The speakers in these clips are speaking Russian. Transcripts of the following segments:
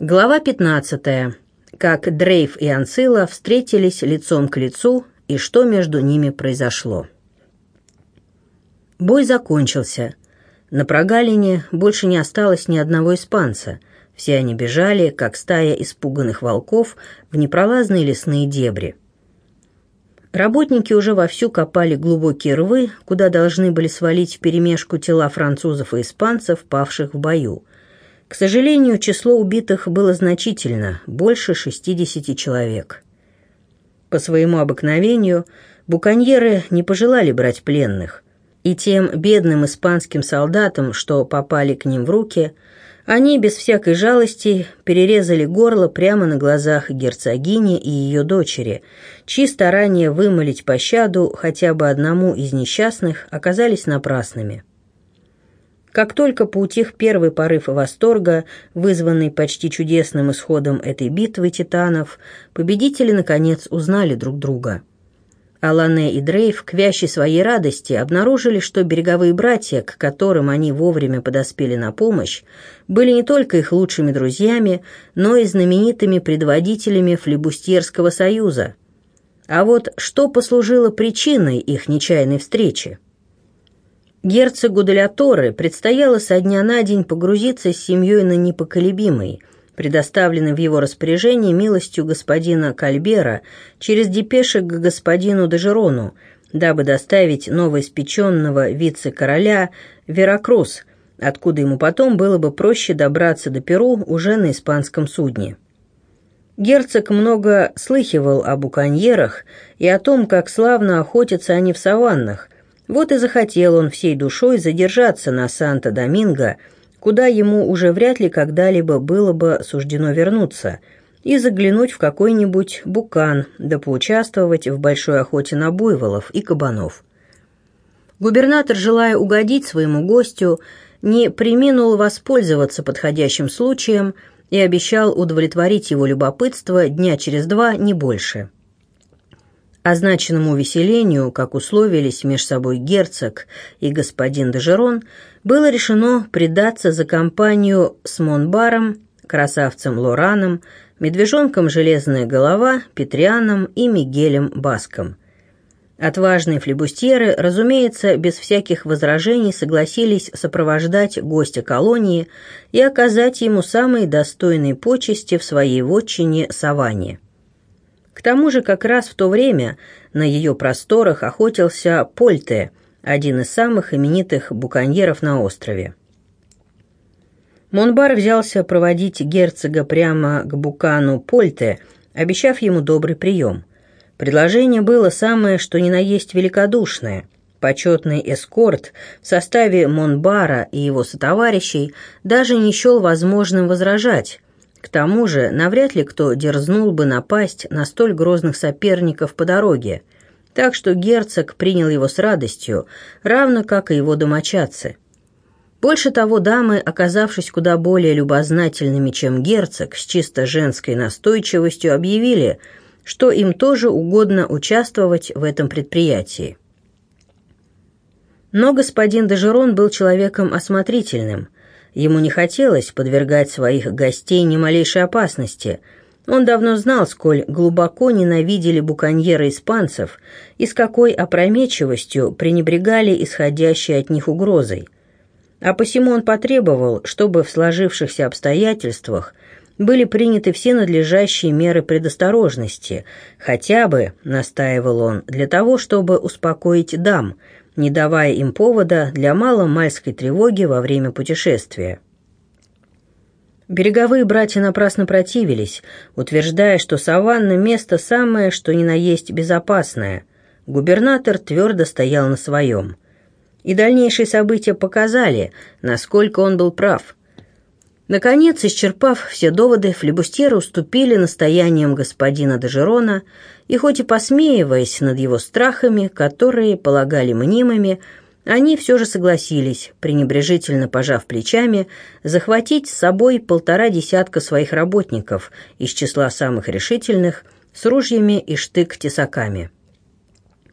Глава 15. Как Дрейф и Анцила встретились лицом к лицу и что между ними произошло. Бой закончился. На прогалине больше не осталось ни одного испанца. Все они бежали, как стая испуганных волков, в непролазные лесные дебри. Работники уже вовсю копали глубокие рвы, куда должны были свалить вперемешку тела французов и испанцев, павших в бою. К сожалению, число убитых было значительно, больше 60 человек. По своему обыкновению буконьеры не пожелали брать пленных, и тем бедным испанским солдатам, что попали к ним в руки, они без всякой жалости перерезали горло прямо на глазах герцогини и ее дочери, чьи старания вымолить пощаду хотя бы одному из несчастных оказались напрасными. Как только поутих первый порыв восторга, вызванный почти чудесным исходом этой битвы титанов, победители, наконец, узнали друг друга. Алане и Дрейф, к вящей своей радости, обнаружили, что береговые братья, к которым они вовремя подоспели на помощь, были не только их лучшими друзьями, но и знаменитыми предводителями флибустьерского союза. А вот что послужило причиной их нечаянной встречи? Герцогу де ля Торре предстояло со дня на день погрузиться с семьей на непоколебимый, предоставленный в его распоряжение милостью господина Кальбера через депеши к господину де Жерону, дабы доставить новоиспеченного вице-короля в Веракрус, откуда ему потом было бы проще добраться до Перу уже на испанском судне. Герцог много слыхивал о буконьерах и о том, как славно охотятся они в саваннах, вот и захотел он всей душой задержаться на Санто-Доминго, куда ему уже вряд ли когда-либо было бы суждено вернуться, и заглянуть в какой-нибудь букан, да поучаствовать в большой охоте на буйволов и кабанов. Губернатор, желая угодить своему гостю, не преминул воспользоваться подходящим случаем и обещал удовлетворить его любопытство дня через два, не больше. Означенному увеселению, как условились меж собой герцог и господин де Жерон, было решено предаться за компанию с Монбаром, красавцем Лораном, медвежонком Железная Голова, Петрианом и Мигелем Баском. Отважные флибустьеры, разумеется, без всяких возражений согласились сопровождать гостя колонии и оказать ему самые достойные почести в своей вотчине Саванне. К тому же как раз в то время на ее просторах охотился Польте, один из самых именитых буконьеров на острове. Монбар взялся проводить герцога прямо к букану Польте, обещав ему добрый прием. Предложение было самое что ни на есть великодушное. Почетный эскорт в составе Монбара и его сотоварищей даже не счел возможным возражать. К тому же, навряд ли кто дерзнул бы напасть на столь грозных соперников по дороге, так что герцог принял его с радостью, равно как и его домочадцы. Больше того, дамы, оказавшись куда более любознательными, чем герцог, с чисто женской настойчивостью объявили, что им тоже угодно участвовать в этом предприятии. Но господин де Жерон был человеком осмотрительным. Ему не хотелось подвергать своих гостей ни малейшей опасности. Он давно знал, сколь глубоко ненавидели буконьеры испанцев и с какой опрометчивостью пренебрегали исходящей от них угрозой. А посему он потребовал, чтобы в сложившихся обстоятельствах были приняты все надлежащие меры предосторожности, хотя бы, настаивал он, для того, чтобы успокоить дам, не давая им повода для маломальской тревоги во время путешествия. Береговые братья напрасно противились, утверждая, что саванна – место самое, что ни на есть безопасное. Губернатор твердо стоял на своем. И дальнейшие события показали, насколько он был прав. Наконец, исчерпав все доводы, флибустьеры уступили настояниям господина де Жерона, и хоть и посмеиваясь над его страхами, которые полагали мнимыми, они все же согласились, пренебрежительно пожав плечами, захватить с собой 1,5 десятка своих работников из числа самых решительных, с ружьями и штык-тесаками.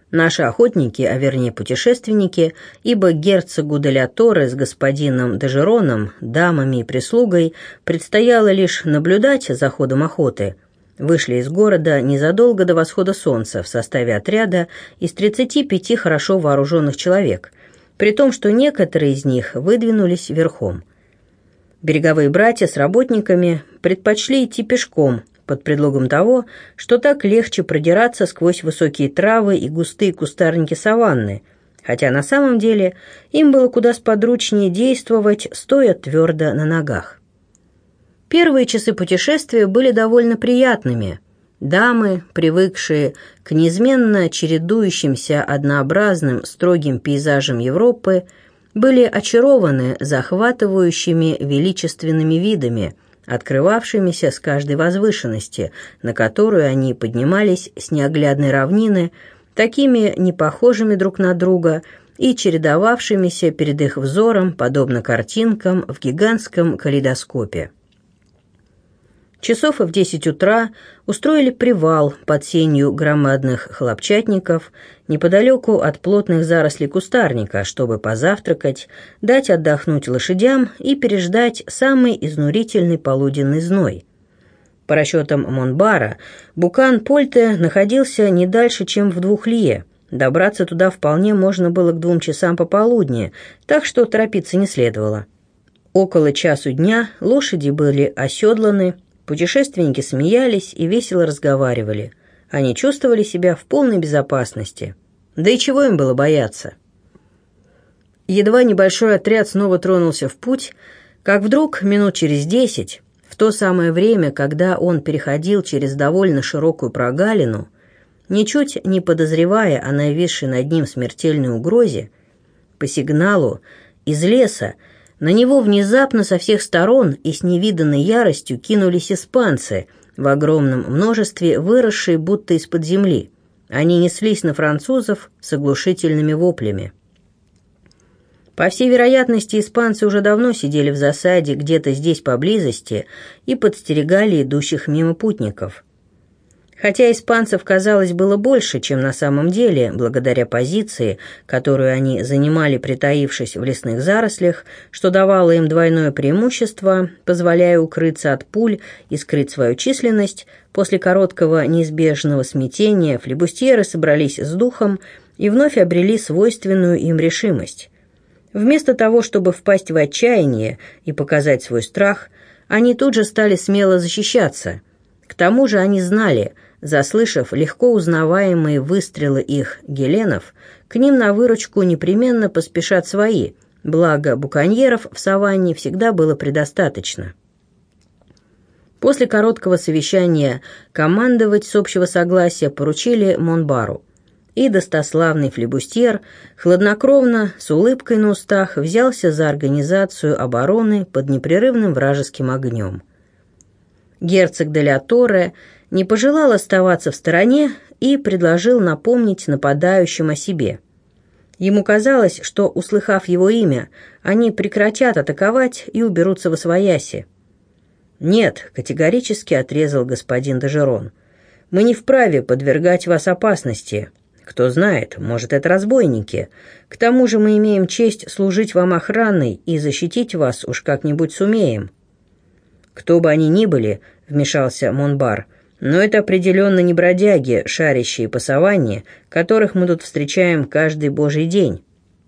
Наши охотники, а вернее путешественники, ибо герцогу де ля Торре с господином де Жероном, дамами и прислугой предстояло лишь наблюдать за ходом охоты, вышли из города незадолго до восхода солнца в составе отряда из 35 хорошо вооруженных человек, при том, что некоторые из них выдвинулись верхом. Береговые братья с работниками предпочли идти пешком, под предлогом того, что так легче продираться сквозь высокие травы и густые кустарники саванны, хотя на самом деле им было куда сподручнее действовать, стоя твердо на ногах. Первые часы путешествия были довольно приятными. Дамы, привыкшие к неизменно чередующимся однообразным строгим пейзажам Европы, были очарованы захватывающими величественными видами, открывавшимися с каждой возвышенности, на которую они поднимались с неоглядной равнины, такими непохожими друг на друга и чередовавшимися перед их взором, подобно картинкам в гигантском калейдоскопе. Часов в 10 утра устроили привал под сенью громадных хлопчатников неподалеку от плотных зарослей кустарника, чтобы позавтракать, дать отдохнуть лошадям и переждать самый изнурительный полуденный зной. По расчетам Монбара, Букан-Польте находился не дальше, чем в 2 лье. Добраться туда вполне можно было к 2 часам пополудни, так что торопиться не следовало. Около часу дня лошади были оседланы, путешественники смеялись и весело разговаривали. Они чувствовали себя в полной безопасности. Да и чего им было бояться? Едва небольшой отряд снова тронулся в путь, как вдруг, минут через 10, в то самое время, когда он переходил через довольно широкую прогалину, ничуть не подозревая о нависшей над ним смертельной угрозе, по сигналу из леса на него внезапно со всех сторон и с невиданной яростью кинулись испанцы, в огромном множестве выросшие будто из-под земли. Они неслись на французов с оглушительными воплями. По всей вероятности, испанцы уже давно сидели в засаде где-то здесь поблизости и подстерегали идущих мимо путников. Хотя испанцев, казалось, было больше, чем на самом деле, благодаря позиции, которую они занимали, притаившись в лесных зарослях, что давало им двойное преимущество, позволяя укрыться от пуль и скрыть свою численность, после короткого неизбежного смятения флибустьеры собрались с духом и вновь обрели свойственную им решимость. Вместо того, чтобы впасть в отчаяние и показать свой страх, они тут же стали смело защищаться. К тому же они знали, заслышав легко узнаваемые выстрелы их геленов, к ним на выручку непременно поспешат свои, благо буконьеров в саванне всегда было предостаточно. После короткого совещания командовать с общего согласия поручили Монбару, и достославный флибустьер хладнокровно, с улыбкой на устах, взялся за организацию обороны под непрерывным вражеским огнем. Герцог де ля Торре не пожелал оставаться в стороне и предложил напомнить нападающим о себе. Ему казалось, что, услыхав его имя, они прекратят атаковать и уберутся восвояси. «Нет», — категорически отрезал господин де Жерон, — «мы не вправе подвергать вас опасности. Кто знает, может, это разбойники. К тому же мы имеем честь служить вам охраной и защитить вас уж как-нибудь сумеем». «Кто бы они ни были», — вмешался Монбар, — «но это определенно не бродяги, шарящие по саванне, которых мы тут встречаем каждый божий день.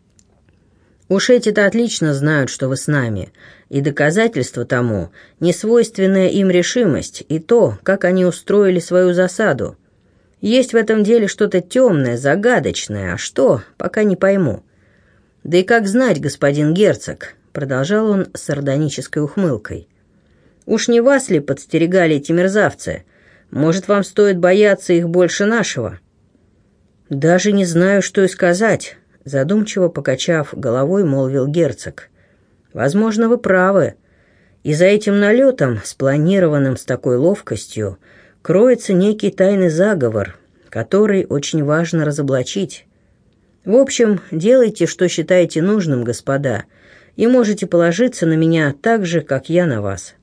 Уж эти-то отлично знают, что вы с нами, и доказательство тому — несвойственная им решимость и то, как они устроили свою засаду. Есть в этом деле что-то темное, загадочное, а что, пока не пойму. Да и как знать, господин герцог», — продолжал он с сардонической ухмылкой, — «уж не вас ли подстерегали эти мерзавцы? Может, вам стоит бояться их больше нашего?» «Даже не знаю, что и сказать», — задумчиво покачав головой, молвил герцог. «Возможно, вы правы. И за этим налетом, спланированным с такой ловкостью, кроется некий тайный заговор, который очень важно разоблачить. В общем, делайте, что считаете нужным, господа, и можете положиться на меня так же, как я на вас».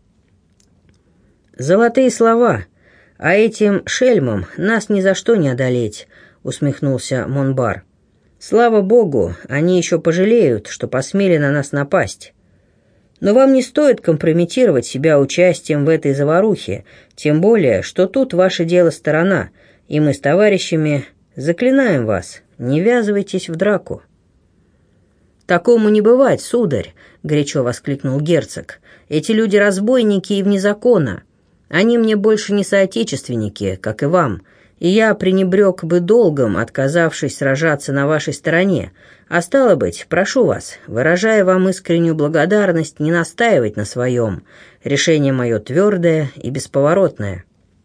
«Золотые слова, а этим шельмам нас ни за что не одолеть», — усмехнулся Монбар. «Слава богу, они еще пожалеют, что посмели на нас напасть. Но вам не стоит компрометировать себя участием в этой заварухе, тем более, что тут ваше дело сторона, и мы с товарищами заклинаем вас, не ввязывайтесь в драку». «Такому не бывать, сударь», — горячо воскликнул герцог. «Эти люди разбойники и вне закона. Они мне больше не соотечественники, как и вам, и я пренебрег бы долгом, отказавшись сражаться на вашей стороне. А стало быть, прошу вас, выражая вам искреннюю благодарность, не настаивать на своем. Решение мое твердое и бесповоротное».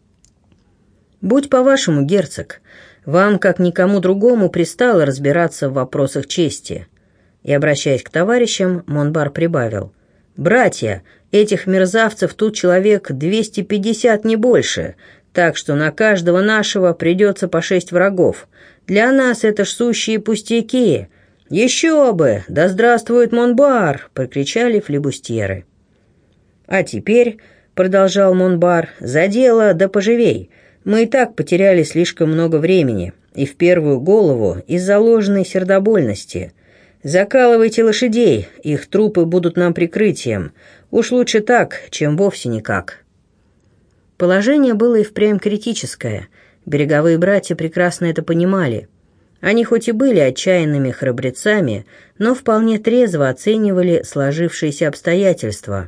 «Будь по-вашему, герцог, вам, как никому другому, пристало разбираться в вопросах чести». И, обращаясь к товарищам, Монбар прибавил: «Братья, этих мерзавцев тут человек 250, не больше, так что на каждого нашего придется по 6 врагов. Для нас это ж сущие пустяки». «Еще бы! Да здравствует Монбар!» — прокричали флибустьеры. «А теперь, — продолжал Монбар, — за дело да поживей. Мы и так потеряли слишком много времени, и в первую голову из-за ложной сердобольности. Закалывайте лошадей, их трупы будут нам прикрытием. Уж лучше так, чем вовсе никак». Положение было и впрямь критическое. Береговые братья прекрасно это понимали. Они хоть и были отчаянными храбрецами, но вполне трезво оценивали сложившиеся обстоятельства.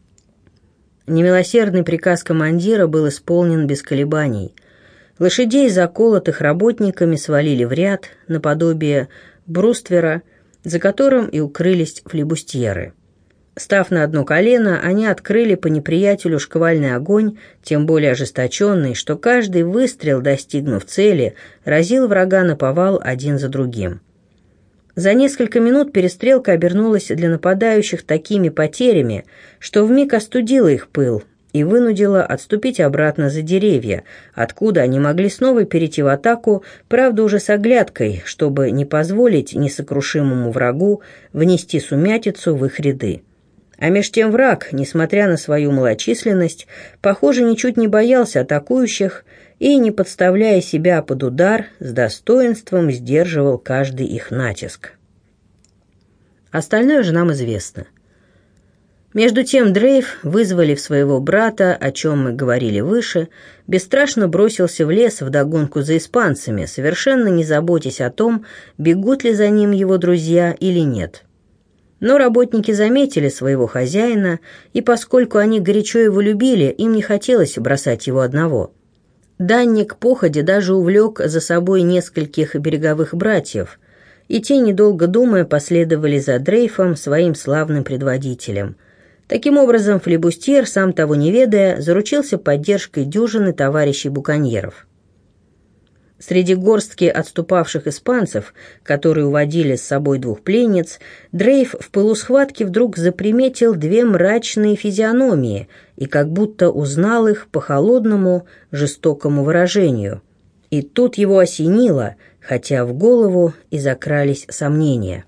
Немилосердный приказ командира был исполнен без колебаний. Лошадей, заколотых работниками, свалили в ряд, наподобие бруствера, за которым и укрылись флибустьеры. Став на одно колено, они открыли по неприятелю шквальный огонь, тем более ожесточенный, что каждый выстрел, достигнув цели, разил врага наповал один за другим. За несколько минут перестрелка обернулась для нападающих такими потерями, что вмиг остудила их пыл и вынудила отступить обратно за деревья, откуда они могли снова перейти в атаку, правда уже с оглядкой, чтобы не позволить несокрушимому врагу внести сумятицу в их ряды. А меж тем враг, несмотря на свою малочисленность, похоже, ничуть не боялся атакующих и, не подставляя себя под удар, с достоинством сдерживал каждый их натиск. Остальное же нам известно. Между тем Дрейф, вызволив своего брата, о чем мы говорили выше, бесстрашно бросился в лес вдогонку за испанцами, совершенно не заботясь о том, бегут ли за ним его друзья или нет. Но работники заметили своего хозяина, и поскольку они горячо его любили, им не хотелось бросать его одного. Данник походя даже увлек за собой нескольких береговых братьев, и те, недолго думая, последовали за Дрейфом, своим славным предводителем. Таким образом, флибустьер, сам того не ведая, заручился поддержкой дюжины товарищей буконьеров. Среди горстки отступавших испанцев, которые уводили с собой 2 пленниц, Дрейф в пылу схватки вдруг заприметил 2 мрачные физиономии и как будто узнал их по холодному, жестокому выражению. И тут его осенило, хотя в голову и закрались сомнения.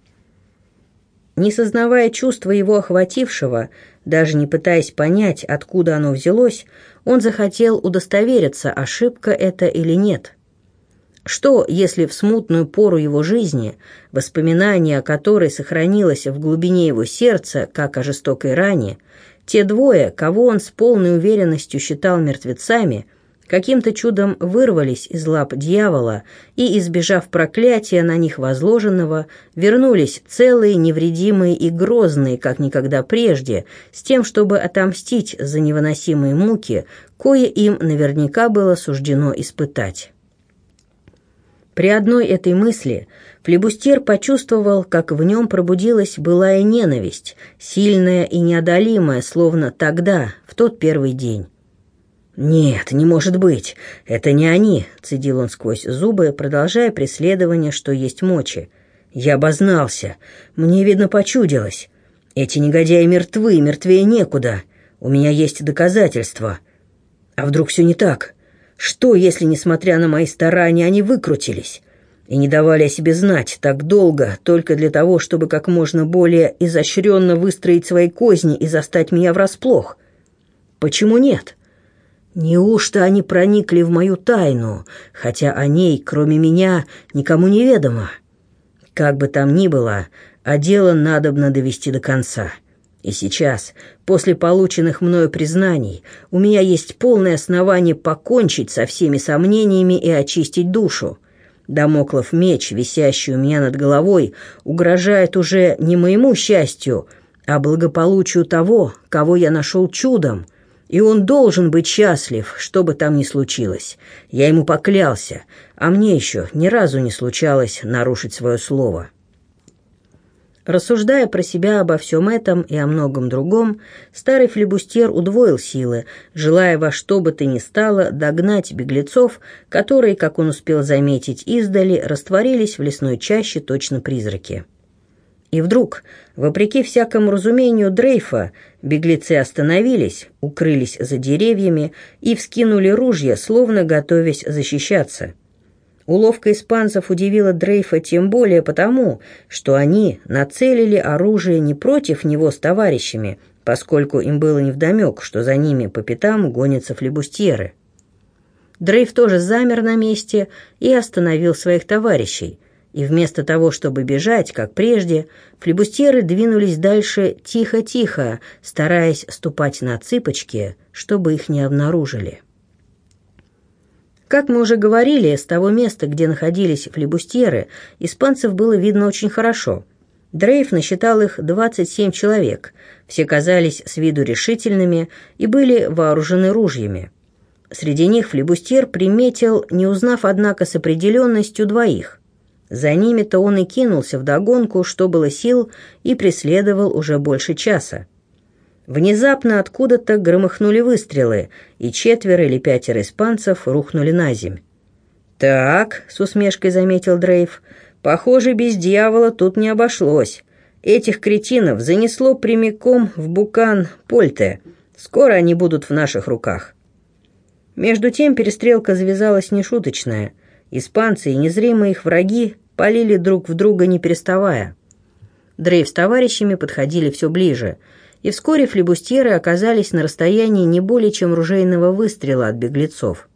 Не сознавая чувства его охватившего, даже не пытаясь понять, откуда оно взялось, он захотел удостовериться, ошибка это или нет. Что, если в смутную пору его жизни, воспоминание о которой сохранилось в глубине его сердца, как о жестокой ране, те 2, кого он с полной уверенностью считал мертвецами, каким-то чудом вырвались из лап дьявола и, избежав проклятия на них возложенного, вернулись целые, невредимые и грозные, как никогда прежде, с тем, чтобы отомстить за невыносимые муки, кое им наверняка было суждено испытать. При одной этой мысли флибустьер почувствовал, как в нем пробудилась былая ненависть, сильная и неодолимая, словно тогда, в тот первый день. «Нет, не может быть, это не они», — цедил он сквозь зубы, продолжая преследование, что есть мочи. «Я обознался, мне, видно, почудилось. Эти негодяи мертвы, мертвее некуда. У меня есть доказательства. А вдруг все не так? Что, если, несмотря на мои старания, они выкрутились и не давали о себе знать так долго, только для того, чтобы как можно более изощренно выстроить свои козни и застать меня врасплох? Почему нет? Неужто они проникли в мою тайну, хотя о ней, кроме меня, никому не ведомо? Как бы там ни было, а дело надобно довести до конца. И сейчас, после полученных мною признаний, у меня есть полное основание покончить со всеми сомнениями и очистить душу. Дамоклов меч, висящий у меня над головой, угрожает уже не моему счастью, а благополучию того, кого я нашел чудом. И он должен быть счастлив, что бы там ни случилось. Я ему поклялся, а мне еще ни разу не случалось нарушить свое слово». Рассуждая про себя обо всем этом и о многом другом, старый флибустьер удвоил силы, желая во что бы то ни стало догнать беглецов, которые, как он успел заметить издали, растворились в лесной чаще точно призраки. И вдруг, вопреки всякому разумению Дрейфа, беглецы остановились, укрылись за деревьями и вскинули ружья, словно готовясь защищаться. Уловка испанцев удивила Дрейфа тем более потому, что они нацелили оружие не против него с товарищами, поскольку им было невдомек, что за ними по пятам гонятся флибустьеры. Дрейф тоже замер на месте и остановил своих товарищей, и вместо того, чтобы бежать, как прежде, флибустьеры двинулись дальше тихо-тихо, стараясь ступать на цыпочки, чтобы их не обнаружили. Как мы уже говорили, с того места, где находились флибустьеры, испанцев было видно очень хорошо. Дрейф насчитал их 27 человек, все казались с виду решительными и были вооружены ружьями. Среди них флибустьер приметил, не узнав, однако, с определенностью двоих. За ними-то он и кинулся вдогонку, что было сил, и преследовал уже больше часа. Внезапно откуда-то громыхнули выстрелы, и 4 или 5 испанцев рухнули на земь. «Так», — с усмешкой заметил Дрейф, — «похоже, без дьявола тут не обошлось. Этих кретинов занесло прямиком в букан Польте. Скоро они будут в наших руках». Между тем перестрелка завязалась нешуточная. Испанцы и незримые их враги палили друг в друга не переставая. Дрейф с товарищами подходили все ближе, и вскоре флибустьеры оказались на расстоянии не более чем ружейного выстрела от беглецов.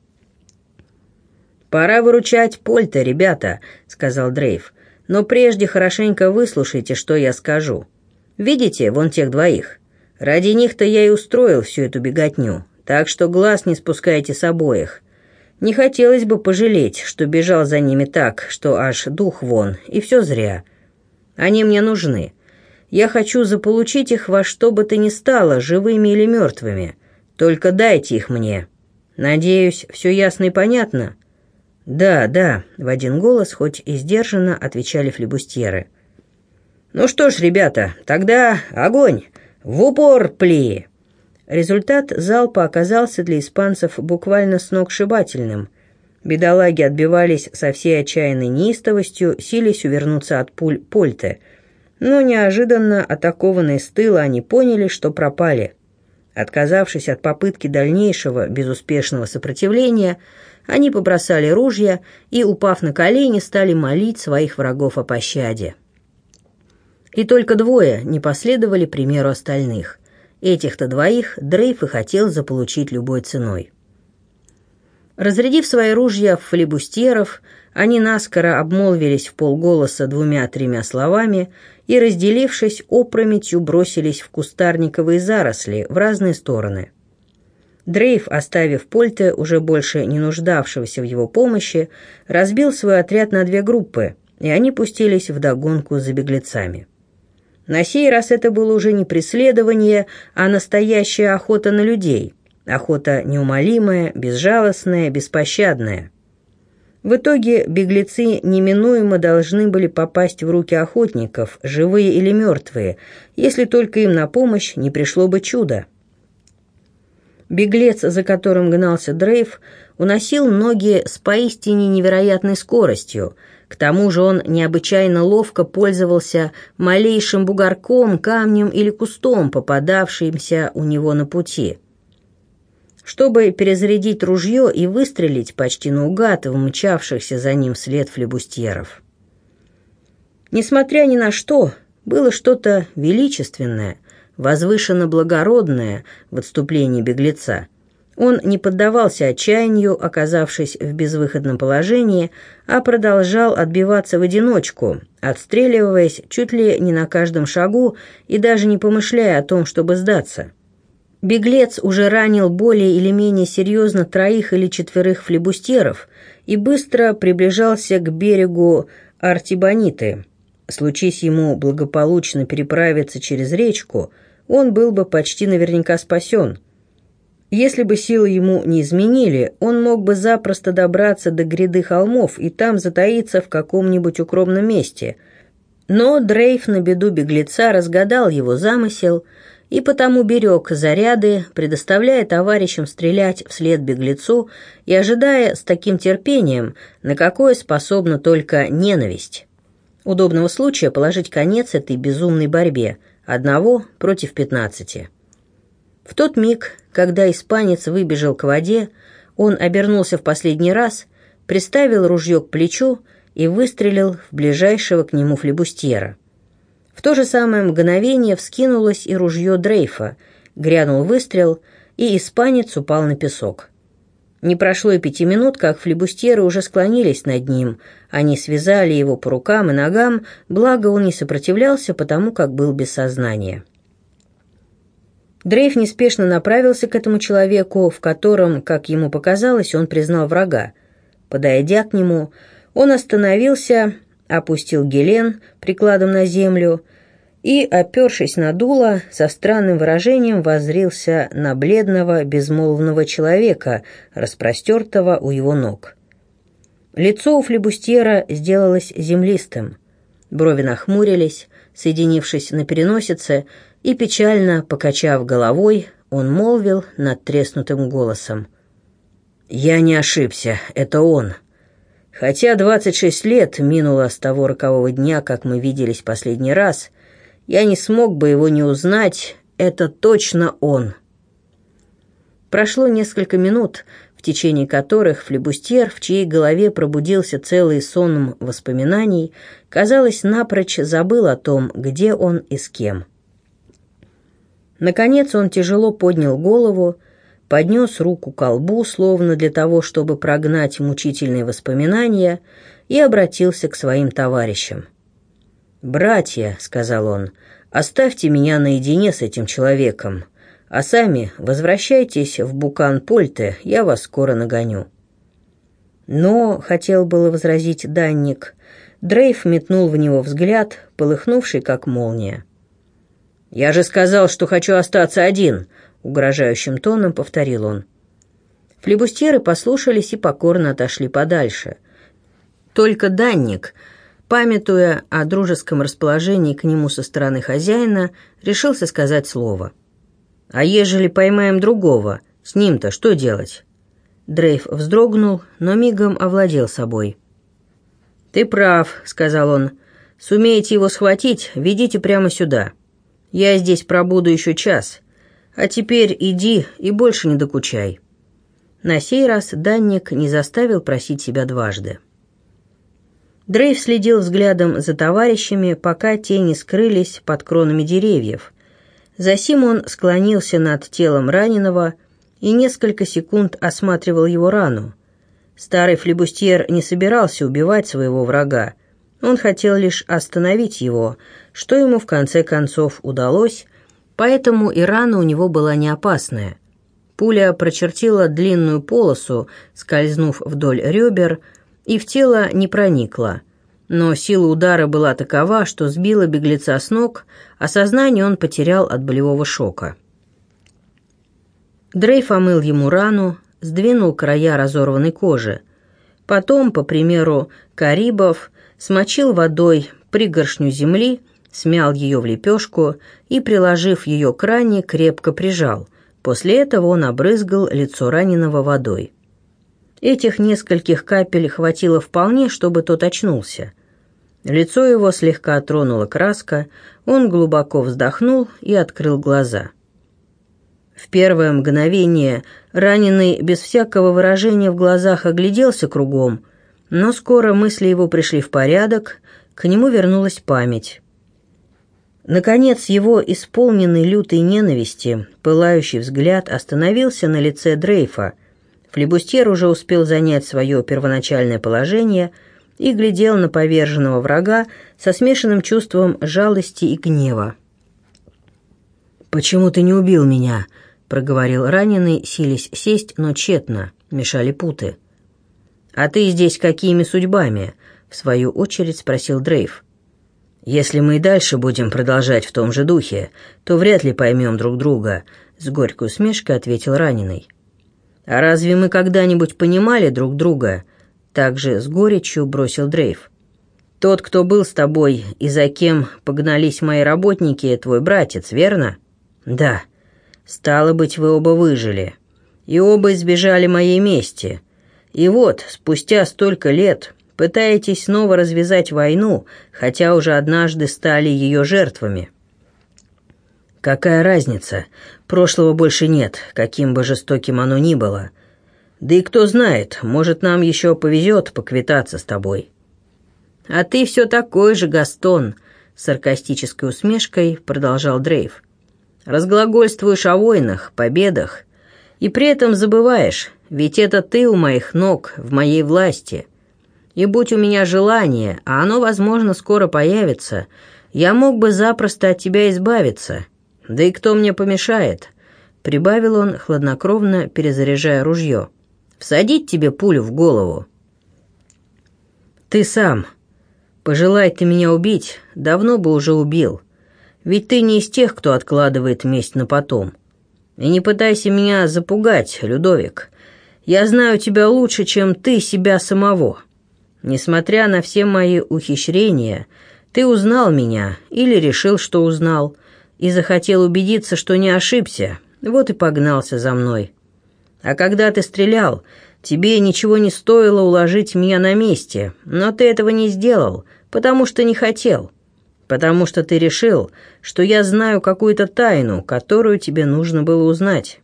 «Пора выручать Польте, ребята», — сказал Дрейф, — «но прежде хорошенько выслушайте, что я скажу. Видите, вон тех двоих? Ради них-то я и устроил всю эту беготню, так что глаз не спускайте с обоих. Не хотелось бы пожалеть, что бежал за ними так, что аж дух вон, и все зря. Они мне нужны. Я хочу заполучить их во что бы то ни стало, живыми или мертвыми. Только дайте их мне. Надеюсь, все ясно и понятно?» «Да, да», — в один голос, хоть и сдержанно, отвечали флибустьеры. «Ну что ж, ребята, тогда огонь! В упор, пли!» Результат залпа оказался для испанцев буквально сногсшибательным. Бедолаги отбивались со всей отчаянной неистовостью, силясь увернуться от пуль Польте. Но неожиданно, атакованные с тыла, они поняли, что пропали. Отказавшись от попытки дальнейшего безуспешного сопротивления, они побросали ружья и, упав на колени, стали молить своих врагов о пощаде. И только 2 не последовали примеру остальных. Этих-то 2 Дрейф и хотел заполучить любой ценой. Разрядив свои ружья в флибустьеров, они наскоро обмолвились в полголоса 2-3 словами и, разделившись, опрометью бросились в кустарниковые заросли в разные стороны. Дрейф, оставив Польте, уже больше не нуждавшегося в его помощи, разбил свой отряд на 2 группы, и они пустились вдогонку за беглецами. На сей раз это было уже не преследование, а настоящая охота на людей. Охота неумолимая, безжалостная, беспощадная. В итоге беглецы неминуемо должны были попасть в руки охотников, живые или мертвые, если только им на помощь не пришло бы чудо. Беглец, за которым гнался Дрейф, уносил ноги с поистине невероятной скоростью. К тому же он необычайно ловко пользовался малейшим бугорком, камнем или кустом, попадавшимся у него на пути. Чтобы перезарядить ружье и выстрелить почти наугад в мчавшихся за ним вслед флибустьеров. Несмотря ни на что, было что-то величественное, возвышенно благородное в отступлении беглеца. Он не поддавался отчаянию, оказавшись в безвыходном положении, а продолжал отбиваться в одиночку, отстреливаясь чуть ли не на каждом шагу и даже не помышляя о том, чтобы сдаться. Беглец уже ранил более или менее серьезно 3 или 4 флибустьеров и быстро приближался к берегу Артибониты. Случись ему благополучно переправиться через речку, он был бы почти наверняка спасен. Если бы силы ему не изменили, он мог бы запросто добраться до гряды холмов и там затаиться в каком-нибудь укромном месте. Но Дрейф на беду беглеца разгадал его замысел и потому берег заряды, предоставляя товарищам стрелять вслед беглецу и ожидая с таким терпением, на какое способна только ненависть. Удобного случая положить конец этой безумной борьбе, 1 против 15. В тот миг, когда испанец выбежал к воде, он обернулся в последний раз, приставил ружье к плечу и выстрелил в ближайшего к нему флибустьера. В то же самое мгновение вскинулось и ружье Дрейфа, грянул выстрел, и испанец упал на песок. Не прошло и 5 минут, как флибустьеры уже склонились над ним. Они связали его по рукам и ногам, благо он не сопротивлялся, потому как был без сознания. Дрейф неспешно направился к этому человеку, в котором, как ему показалось, он признал врага. Подойдя к нему, он остановился, опустил гелен прикладом на землю и, опершись на дуло, со странным выражением воззрился на бледного, безмолвного человека, распростертого у его ног. Лицо у флибустьера сделалось землистым. Брови нахмурились, соединившись на переносице, и, печально покачав головой, он молвил надтреснутым голосом: «Я не ошибся, это он. Хотя 26 лет минуло с того рокового дня, как мы виделись последний раз, я не смог бы его не узнать, это точно он». Прошло несколько минут, в течение которых флибустьер, в чьей голове пробудился целый сон воспоминаний, казалось, напрочь забыл о том, где он и с кем. Наконец он тяжело поднял голову, поднес руку к колбу, словно для того, чтобы прогнать мучительные воспоминания, и обратился к своим товарищам. «Братья», — сказал он, — «оставьте меня наедине с этим человеком, а сами возвращайтесь в Букан-Польте, я вас скоро нагоню». Но, хотел было возразить Данник, Дрейф метнул в него взгляд, полыхнувший как молния. «Я же сказал, что хочу остаться один», — угрожающим тоном повторил он. Флибустьеры послушались и покорно отошли подальше. Только Данник, памятуя о дружеском расположении к нему со стороны хозяина, решился сказать слово. «А ежели поймаем другого, с ним-то что делать?» Дрейф вздрогнул, но мигом овладел собой. «Ты прав», — сказал он. «Сумеете его схватить, ведите прямо сюда. Я здесь пробуду еще час. А теперь иди и больше не докучай». На сей раз Данник не заставил просить себя дважды. Дрейф следил взглядом за товарищами, пока те не скрылись под кронами деревьев. Засим он склонился над телом раненого и несколько секунд осматривал его рану. Старый флибустьер не собирался убивать своего врага. Он хотел лишь остановить его, что ему в конце концов удалось, поэтому и рана у него была не опасная. Пуля прочертила длинную полосу, скользнув вдоль ребер, и в тело не проникла. Но сила удара была такова, что сбила беглеца с ног, а сознание он потерял от болевого шока. Дрейф омыл ему рану, сдвинул края разорванной кожи. Потом, по примеру карибов, смочил водой пригоршню земли, смял ее в лепешку и, приложив ее к ране, крепко прижал. После этого он обрызгал лицо раненого водой. Этих нескольких капель хватило вполне, чтобы тот очнулся. Лицо его слегка тронула краска, он глубоко вздохнул и открыл глаза. В первое мгновение раненый без всякого выражения в глазах огляделся кругом, но скоро мысли его пришли в порядок, к нему вернулась память. Наконец, его исполненный лютой ненависти, пылающий взгляд остановился на лице Дрейфа. Флибустьер уже успел занять свое первоначальное положение и глядел на поверженного врага со смешанным чувством жалости и гнева. «Почему ты не убил меня?» — проговорил раненый, силясь сесть, но тщетно, мешали путы. «А ты здесь какими судьбами?» — в свою очередь спросил Дрейф. «Если мы и дальше будем продолжать в том же духе, то вряд ли поймем друг друга», — с горькой усмешкой ответил раненый. «А разве мы когда-нибудь понимали друг друга?» — также с горечью бросил Дрейф. «Тот, кто был с тобой и за кем погнались мои работники, твой братец, верно?» «Да. Стало быть, вы оба выжили. И оба избежали моей мести. И вот, спустя столько лет, пытаетесь снова развязать войну, хотя уже однажды стали ее жертвами». «Какая разница? Прошлого больше нет, каким бы жестоким оно ни было. Да и кто знает, может, нам еще повезет поквитаться с тобой». «А ты все такой же, Гастон», — с саркастической усмешкой продолжал Дрейф. «Разглагольствуешь о войнах, победах, и при этом забываешь, ведь это ты у моих ног, в моей власти. И будь у меня желание, а оно, возможно, скоро появится, я мог бы запросто от тебя избавиться. Да и кто мне помешает?» — прибавил он, хладнокровно перезаряжая ружье. «Всадить тебе пулю в голову?» «Ты сам. Пожелай ты меня убить, давно бы уже убил. Ведь ты не из тех, кто откладывает месть на потом. И не пытайся меня запугать, Людовик. Я знаю тебя лучше, чем ты себя самого. Несмотря на все мои ухищрения, ты узнал меня или решил, что узнал, и захотел убедиться, что не ошибся, вот и погнался за мной. А когда ты стрелял, тебе ничего не стоило уложить меня на месте, но ты этого не сделал, потому что не хотел. Потому что ты решил, что я знаю какую-то тайну, которую тебе нужно было узнать».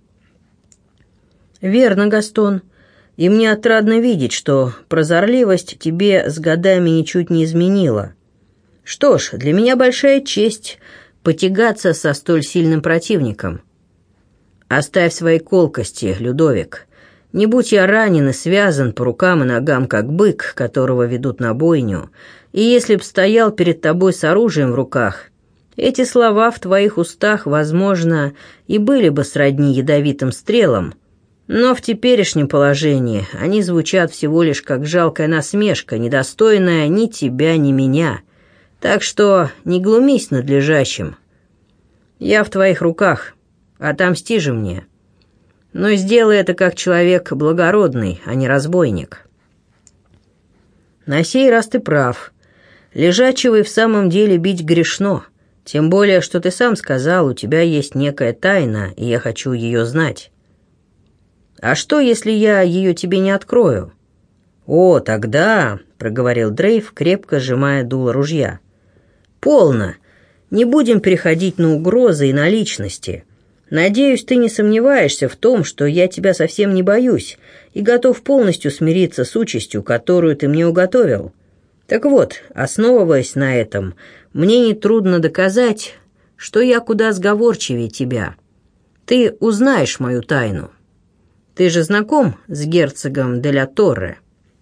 «Верно, Гастон. И мне отрадно видеть, что прозорливость тебе с годами ничуть не изменила. Что ж, для меня большая честь потягаться со столь сильным противником. Оставь свои колкости, Людовик. Не будь я ранен и связан по рукам и ногам, как бык, которого ведут на бойню, и если б стоял перед тобой с оружием в руках, эти слова в твоих устах, возможно, и были бы сродни ядовитым стрелам, но в теперешнем положении они звучат всего лишь как жалкая насмешка, недостойная ни тебя, ни меня. Так что не глумись над лежащим. Я в твоих руках, отомсти же мне. Но сделай это как человек благородный, а не разбойник». «На сей раз ты прав. Лежачего и в самом деле бить грешно, тем более, что ты сам сказал, у тебя есть некая тайна, и я хочу ее знать. А что, если я ее тебе не открою?» «О, тогда», — проговорил Дрейф, крепко сжимая дуло ружья. «Полно. Не будем переходить на угрозы и на личности. Надеюсь, ты не сомневаешься в том, что я тебя совсем не боюсь и готов полностью смириться с участью, которую ты мне уготовил. Так вот, основываясь на этом, мне нетрудно доказать, что я куда сговорчивее тебя. Ты узнаешь мою тайну. Ты же знаком с герцогом де ля Торре?»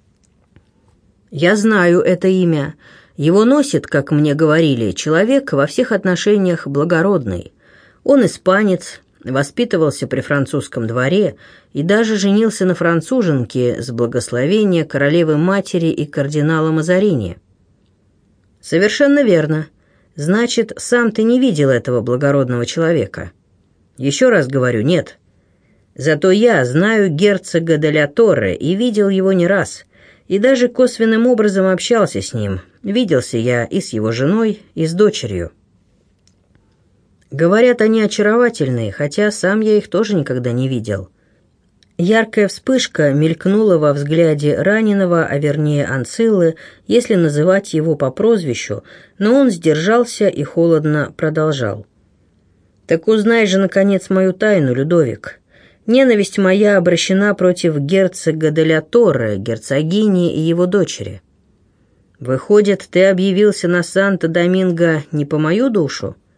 «Я знаю это имя. Его носит, как мне говорили, человек во всех отношениях благородный. Он испанец, воспитывался при французском дворе и даже женился на француженке с благословения королевы-матери и кардинала Мазарини». «Совершенно верно. Значит, сам ты не видел этого благородного человека?» «Еще раз говорю, нет. Зато я знаю герцога де ля Торре и видел его не раз, и даже косвенным образом общался с ним. Виделся я и с его женой, и с дочерью. Говорят, они очаровательные, хотя сам я их тоже никогда не видел». Яркая вспышка мелькнула во взгляде раненого, а вернее Анциллы, если называть его по прозвищу, но он сдержался и холодно продолжал. «Так узнай же, наконец, мою тайну, Людовик. Ненависть моя обращена против герцога де ля Торре, герцогини и его дочери. Выходит, ты объявился на Санто-Доминго не по мою душу?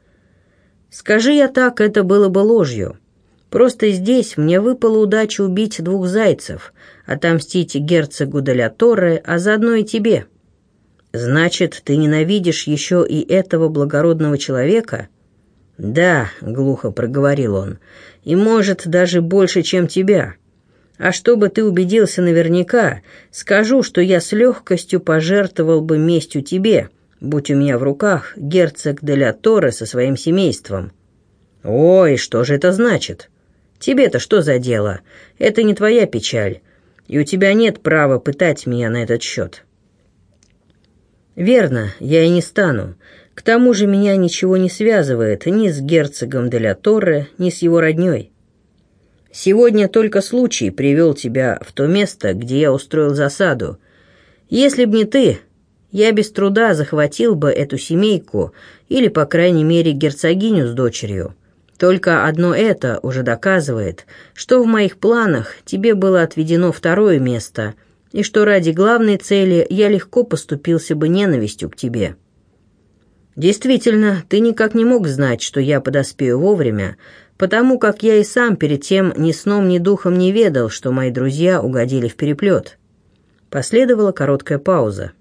Скажи я так, это было бы ложью. Просто здесь мне выпала удача убить 2 зайцев, отомстить герцогу де ля Торре, а заодно и тебе. Значит, ты ненавидишь еще и этого благородного человека? Да, глухо проговорил он, и может даже больше, чем тебя. А чтобы ты убедился наверняка, скажу, что я с легкостью пожертвовал бы местью тебе, будь у меня в руках герцог де ля Торре со своим семейством. Ой, что же это значит? Тебе-то что за дело? Это не твоя печаль, и у тебя нет права пытать меня на этот счет. Верно, я и не стану. К тому же меня ничего не связывает ни с герцогом де ля Торре, ни с его родней. Сегодня только случай привел тебя в то место, где я устроил засаду. Если б не ты, я без труда захватил бы эту семейку или, по крайней мере, герцогиню с дочерью. Только одно это уже доказывает, что в моих планах тебе было отведено второе место, и что ради главной цели я легко поступился бы ненавистью к тебе. Действительно, ты никак не мог знать, что я подоспею вовремя, потому как я и сам перед тем ни сном, ни духом не ведал, что мои друзья угодили в переплет. Последовала короткая пауза.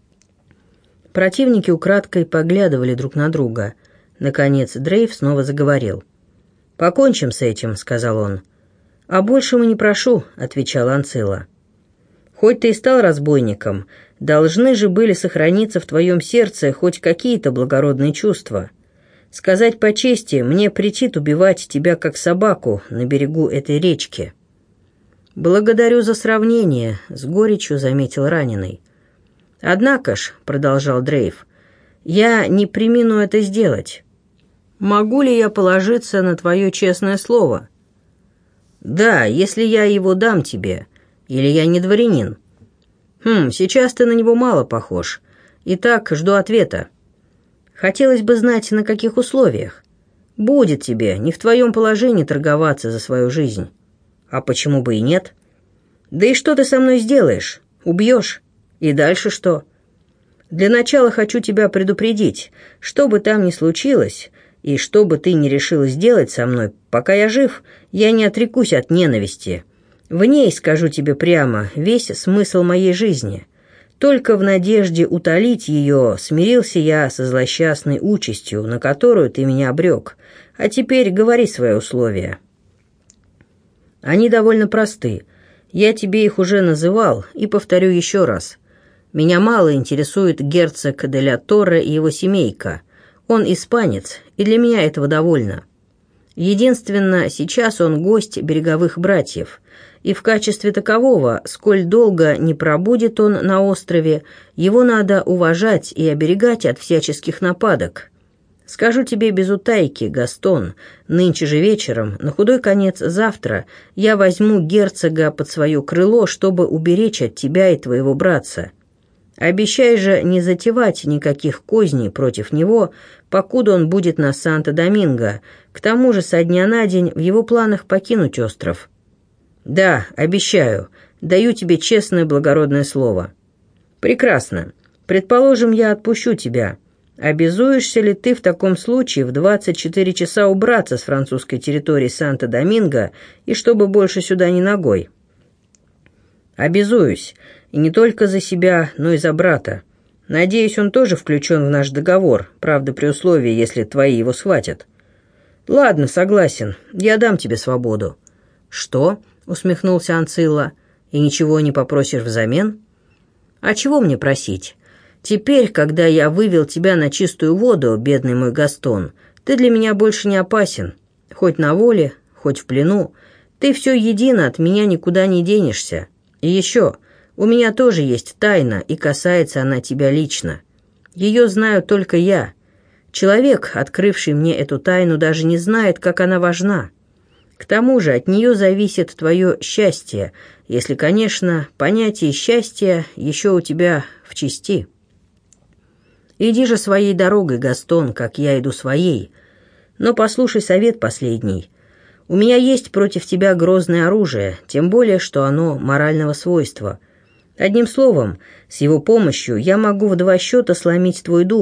Противники украдкой поглядывали друг на друга. Наконец Дрейв снова заговорил. «Покончим с этим», — сказал он. «А большему не прошу», — отвечала Анцилла. «Хоть ты и стал разбойником, должны же были сохраниться в твоем сердце хоть какие-то благородные чувства. Сказать по чести, мне претит убивать тебя как собаку на берегу этой речки». «Благодарю за сравнение», — с горечью заметил раненый. «Однако ж», — продолжал Дрейв, — «я не премину это сделать. Могу ли я положиться на твое честное слово?» «Да, если я его дам тебе, или я не дворянин». Сейчас ты на него мало похож. Итак, жду ответа. Хотелось бы знать, на каких условиях. Будет тебе не в твоем положении торговаться за свою жизнь. А почему бы и нет? Да и что ты со мной сделаешь? Убьешь? И дальше что? Для начала хочу тебя предупредить, что бы там ни случилось, и что бы ты ни решила сделать со мной, пока я жив, я не отрекусь от ненависти. В ней, скажу тебе прямо, весь смысл моей жизни. Только в надежде утолить ее смирился я со злосчастной участью, на которую ты меня обрек. А теперь говори свои условия. Они довольно просты. Я тебе их уже называл и повторю еще раз. Меня мало интересует герцог де ля Торре и его семейка. Он испанец, и для меня этого довольно. Единственно, сейчас он гость береговых братьев, и в качестве такового, сколь долго не пробудет он на острове, его надо уважать и оберегать от всяческих нападок. Скажу тебе без утайки, Гастон, нынче же вечером, на худой конец завтра, я возьму герцога под свое крыло, чтобы уберечь от тебя и твоего братца. Обещай же не затевать никаких козней против него, покуда он будет на Санто-Доминго, к тому же со дня на день в его планах покинуть остров». «Да, обещаю. Даю тебе честное благородное слово». «Прекрасно. Предположим, я отпущу тебя. Обязуешься ли ты в таком случае в 24 часа убраться с французской территории Санто-Доминго и чтобы больше сюда ни ногой?» «Обязуюсь. И не только за себя, но и за брата. Надеюсь, он тоже включен в наш договор, правда, при условии, если твои его схватят». «Ладно, согласен. Я дам тебе свободу». «Что?» — усмехнулся Анцилла. «И ничего не попросишь взамен?» «А чего мне просить? Теперь, когда я вывел тебя на чистую воду, бедный мой Гастон, ты для меня больше не опасен. Хоть на воле, хоть в плену. Ты все едино, от меня никуда не денешься. И еще, у меня тоже есть тайна, и касается она тебя лично. Ее знаю только я. Человек, открывший мне эту тайну, даже не знает, как она важна. К тому же от нее зависит твое счастье, если, конечно, понятие счастья еще у тебя в чести. Иди же своей дорогой, Гастон, как я иду своей. Но послушай совет последний. У меня есть против тебя грозное оружие, тем более, что оно морального свойства. Одним словом, с его помощью я могу в 2 счета сломить твой дух,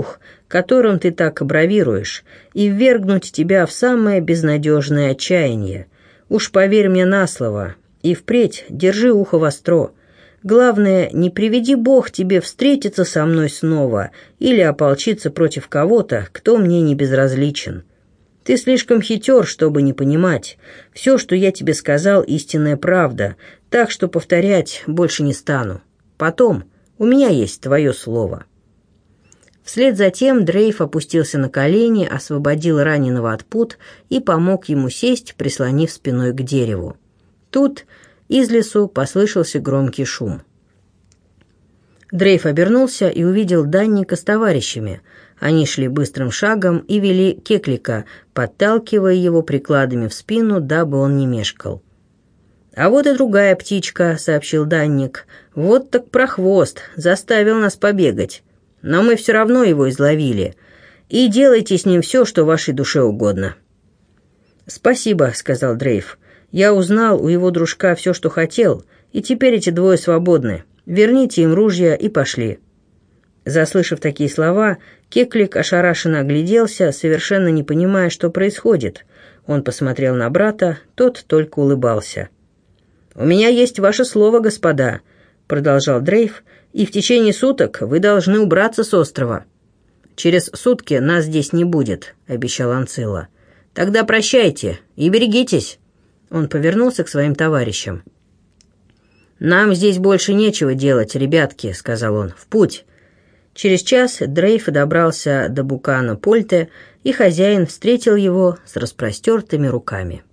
которым ты так бравируешь, и ввергнуть тебя в самое безнадежное отчаяние. Уж поверь мне на слово, и впредь держи ухо востро. Главное, не приведи Бог тебе встретиться со мной снова или ополчиться против кого-то, кто мне не безразличен. Ты слишком хитер, чтобы не понимать. Все, что я тебе сказал, истинная правда, так что повторять больше не стану. Потом, у меня есть твое слово». Вслед за тем Дрейф опустился на колени, освободил раненого от пут и помог ему сесть, прислонив спиной к дереву. Тут из лесу послышался громкий шум. Дрейф обернулся и увидел Данника с товарищами. Они шли быстрым шагом и вели Кеклика, подталкивая его прикладами в спину, дабы он не мешкал. «А вот и другая птичка», — сообщил Данник. «Вот так прохвост, заставил нас побегать. Но мы все равно его изловили. И делайте с ним все, что вашей душе угодно». «Спасибо», — сказал Дрейф. «Я узнал у его дружка все, что хотел, и теперь эти двое свободны. Верните им ружья и пошли». Заслышав такие слова, Кеклик ошарашенно огляделся, совершенно не понимая, что происходит. Он посмотрел на брата, тот только улыбался. «У меня есть ваше слово, господа», — продолжал Дрейф, «и в течение суток вы должны убраться с острова». «Через сутки нас здесь не будет», — обещал Анцилла. «Тогда прощайте и берегитесь». Он повернулся к своим товарищам. «Нам здесь больше нечего делать, ребятки», — сказал он. «В путь». Через час Дрейф добрался до Букана Польте, и хозяин встретил его с распростертыми руками.